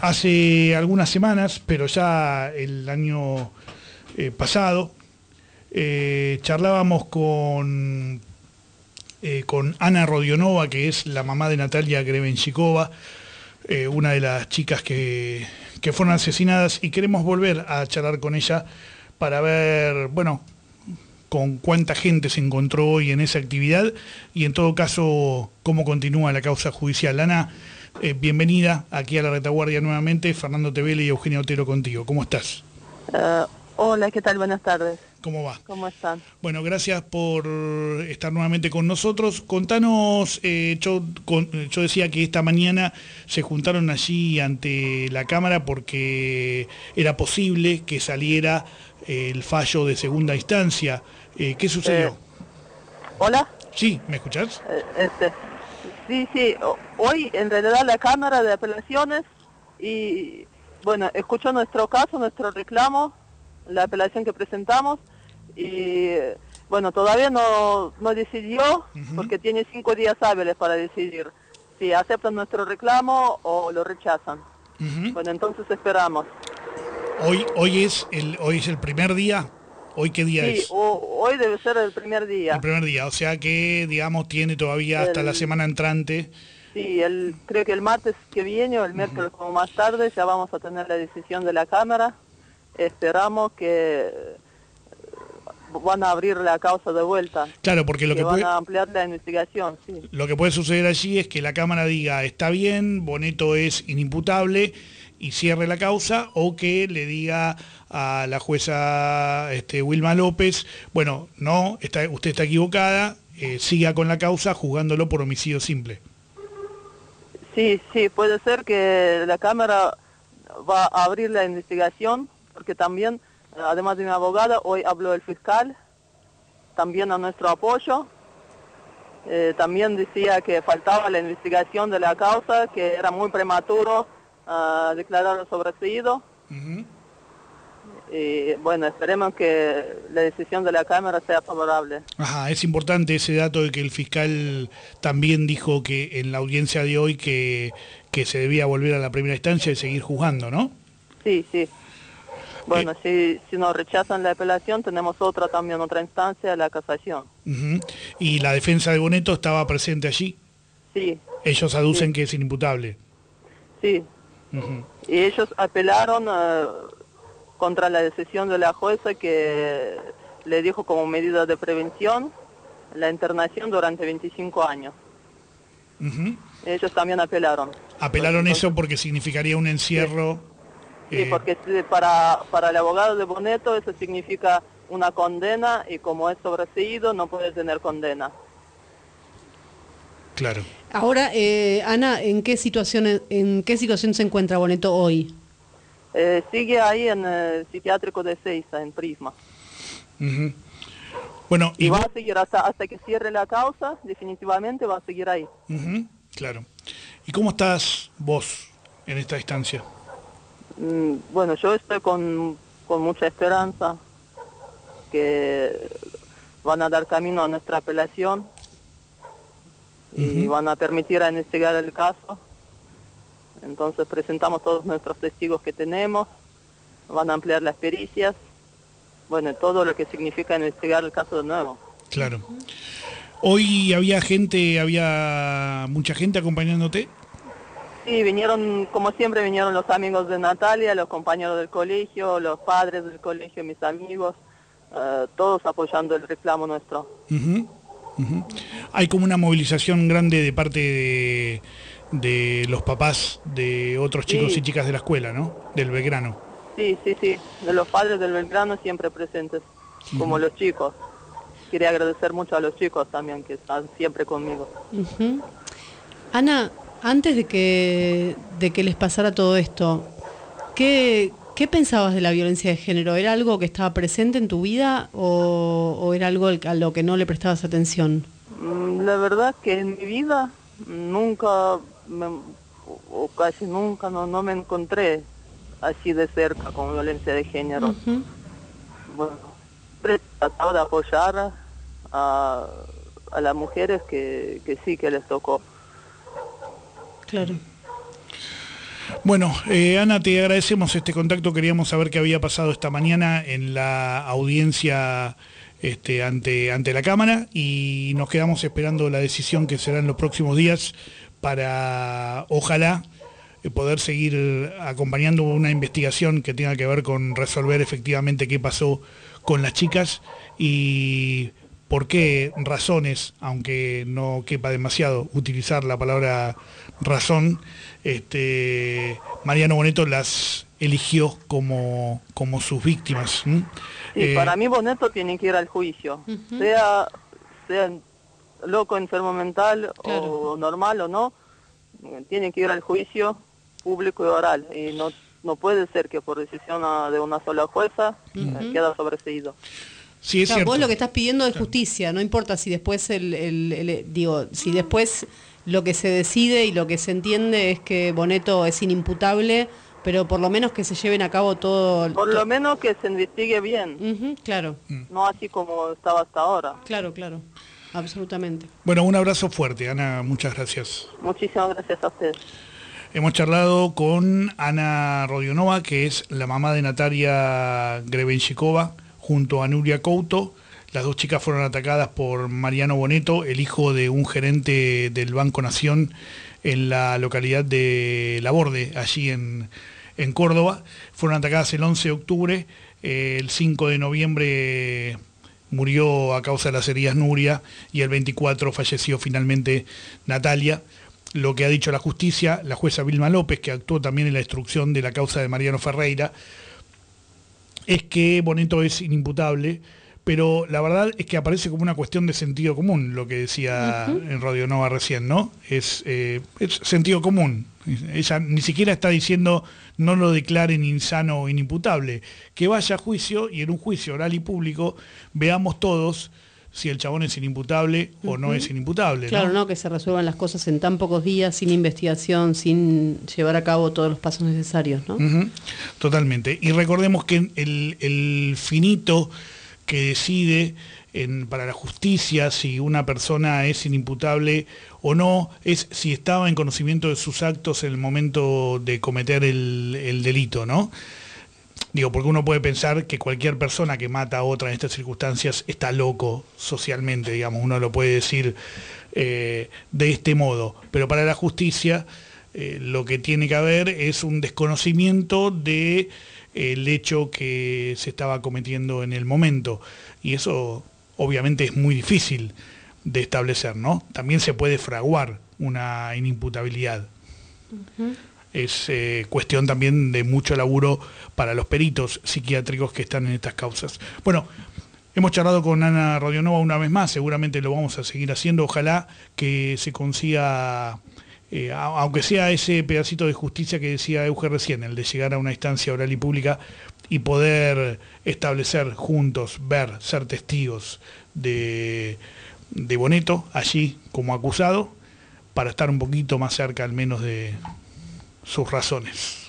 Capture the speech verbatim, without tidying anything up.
hace algunas semanas, pero ya el año eh, pasado, eh, charlábamos con, eh, con Ana Rodionova, que es la mamá de Natalia Grebenshikova, eh, una de las chicas que, que fueron asesinadas, y queremos volver a charlar con ella para ver, bueno, con cuánta gente se encontró hoy en esa actividad y en todo caso cómo continúa la causa judicial. Ana, eh, bienvenida aquí a La Retaguardia nuevamente. Fernando Tevele y Eugenia Otero contigo. ¿Cómo estás? Uh, hola, ¿qué tal? Buenas tardes. ¿Cómo va? ¿Cómo están? Bueno, gracias por estar nuevamente con nosotros. Contanos, eh, yo, con, yo decía que esta mañana se juntaron allí ante la Cámara porque era posible que saliera eh, el fallo de segunda instancia. Eh, ¿Qué sucedió? Eh, ¿Hola? Sí, ¿me escuchás? Eh, este, sí, sí, hoy en realidad la Cámara de Apelaciones y, bueno, escuchó nuestro caso, nuestro reclamo, la apelación que presentamos y, bueno, todavía no, no decidió uh-huh. porque tiene cinco días hábiles para decidir si aceptan nuestro reclamo o lo rechazan. Uh-huh. Bueno, entonces esperamos. Hoy, hoy, es el, hoy es el primer día. ¿Hoy qué día sí, es? O, hoy debe ser el primer día. El primer día, o sea que, digamos, tiene todavía hasta el, la semana entrante. Sí, el, creo que el martes que viene o el miércoles uh-huh. como más tarde ya vamos a tener la decisión de la Cámara. Esperamos que van a abrir la causa de vuelta. Claro, porque lo que, que van puede, a ampliar la investigación. Sí. Lo que puede suceder allí es que la Cámara diga, está bien, Boneto es inimputable, y cierre la causa, o que le diga a la jueza este, Wilma López, bueno, no, está, usted está equivocada, eh, siga con la causa juzgándolo por homicidio simple. Sí, sí, puede ser que la Cámara va a abrir la investigación, porque también, además de mi abogada, hoy habló el fiscal, también a nuestro apoyo. Eh, también decía que faltaba la investigación de la causa, que era muy prematuro a declarar sobreseído. Uh-huh. Y bueno, esperemos que la decisión de la Cámara sea favorable. Ajá, es importante ese dato de que el fiscal también dijo que en la audiencia de hoy que, que se debía volver a la primera instancia y seguir juzgando, ¿no? Sí, sí. Bueno, eh, si, si nos rechazan la apelación, tenemos otra también, otra instancia, la casación. Uh-huh. ¿Y la defensa de Boneto estaba presente allí? Sí. Ellos aducen sí. que es inimputable. Sí. Uh-huh. Y ellos apelaron uh, contra la decisión de la jueza que le dijo como medida de prevención la internación durante veinticinco años. Uh-huh. Ellos también apelaron. Apelaron Entonces, eso porque significaría un encierro... Sí, eh... porque para, para el abogado de Boneto eso significa una condena y como es sobreseído no puede tener condena. Claro. Ahora, eh, Ana, ¿en qué situación en qué situación se encuentra Boneto hoy? Eh, sigue ahí en el psiquiátrico de Ezeiza, en Prisma. Uh-huh. Bueno, y, y va a seguir hasta, hasta que cierre la causa, definitivamente va a seguir ahí. Uh-huh. Claro. ¿Y cómo estás vos en esta instancia? Mm, bueno, yo estoy con, con mucha esperanza que van a dar camino a nuestra apelación. Y uh-huh. van a permitir a investigar el caso. Entonces presentamos todos nuestros testigos que tenemos, van a ampliar las pericias, bueno, todo lo que significa investigar el caso de nuevo. Claro. ¿Hoy había gente, había mucha gente acompañándote? Sí, vinieron, como siempre, vinieron los amigos de Natalia, los compañeros del colegio, los padres del colegio, mis amigos, uh, todos apoyando el reclamo nuestro. Uh-huh. Uh-huh. Hay como una movilización grande de parte de, de los papás de otros chicos sí. y chicas de la escuela, ¿no? Del Belgrano. Sí, sí, sí, de los padres del Belgrano siempre presentes, uh-huh. como los chicos. Quería agradecer mucho a los chicos también que están siempre conmigo. Uh-huh. Ana, antes de que, de que les pasara todo esto, ¿qué... ¿Qué pensabas de la violencia de género? ¿Era algo que estaba presente en tu vida o, o era algo a lo que no le prestabas atención? La verdad que en mi vida nunca, me, o casi nunca, no, no me encontré así de cerca con violencia de género. Uh-huh. Bueno, he tratado de apoyar a, a las mujeres que, que sí que les tocó. Claro. Bueno, eh, Ana, te agradecemos este contacto. Queríamos saber qué había pasado esta mañana en la audiencia este, ante, ante la Cámara, y nos quedamos esperando la decisión que será en los próximos días para, ojalá, eh, poder seguir acompañando una investigación que tenga que ver con resolver efectivamente qué pasó con las chicas y por qué razones, aunque no quepa demasiado utilizar la palabra razón, este, Mariano Boneto las eligió como, como sus víctimas. ¿Mm? Sí, eh, para mí Boneto tiene que ir al juicio, uh-huh. sea, sea loco, enfermo mental, claro, o normal o no, tiene que ir al juicio público y oral, y no, no puede ser que por decisión de una sola jueza uh-huh. eh, queda sobreseído. Sí, es claro, cierto. Vos lo que estás pidiendo es justicia, no importa si después el, el, el, digo, si después lo que se decide y lo que se entiende es que Boneto es inimputable, pero por lo menos que se lleven a cabo todo... Por lo menos que se investigue bien. Uh-huh, claro. No así como estaba hasta ahora. Claro, claro, absolutamente. Bueno, un abrazo fuerte, Ana, muchas gracias. Muchísimas gracias a ustedes. Hemos charlado con Ana Rodionova, que es la mamá de Natalia Grebenshikova, junto a Nuria Couto. Las dos chicas fueron atacadas por Mariano Boneto, el hijo de un gerente del Banco Nación en la localidad de Laborde, allí en, en Córdoba. Fueron atacadas el once de octubre, eh, el cinco de noviembre murió a causa de las heridas Nuria y el veinticuatro falleció finalmente Natalia. Lo que ha dicho la justicia, la jueza Vilma López, que actuó también en la instrucción de la causa de Mariano Ferreira, es que Boneto es inimputable, pero la verdad es que aparece como una cuestión de sentido común, lo que decía uh-huh. en Rodionova recién, ¿no? Es, eh, es sentido común. Ella ni siquiera está diciendo no lo declaren insano o inimputable, que vaya a juicio y en un juicio oral y público veamos todos si el chabón es inimputable uh-huh. o no es inimputable. Claro, ¿no? no, que se resuelvan las cosas en tan pocos días, sin investigación, sin llevar a cabo todos los pasos necesarios, ¿no? Uh-huh. Totalmente. Y recordemos que el, el finito que decide en, para la justicia si una persona es inimputable o no, es si estaba en conocimiento de sus actos en el momento de cometer el, el delito, ¿no? Digo, porque uno puede pensar que cualquier persona que mata a otra en estas circunstancias está loco socialmente, digamos, uno lo puede decir eh, de este modo, pero para la justicia eh, lo que tiene que haber es un desconocimiento de el hecho que se estaba cometiendo en el momento, y eso obviamente es muy difícil de establecer, ¿no? También se puede fraguar una inimputabilidad. Uh-huh. Es eh, cuestión también de mucho laburo para los peritos psiquiátricos que están en estas causas. Bueno, hemos charlado con Ana Rodionova una vez más, seguramente lo vamos a seguir haciendo, ojalá que se consiga... Eh, aunque sea ese pedacito de justicia que decía Euge recién, el de llegar a una instancia oral y pública y poder establecer juntos, ver, ser testigos de, de Boneto allí como acusado, para estar un poquito más cerca al menos de sus razones.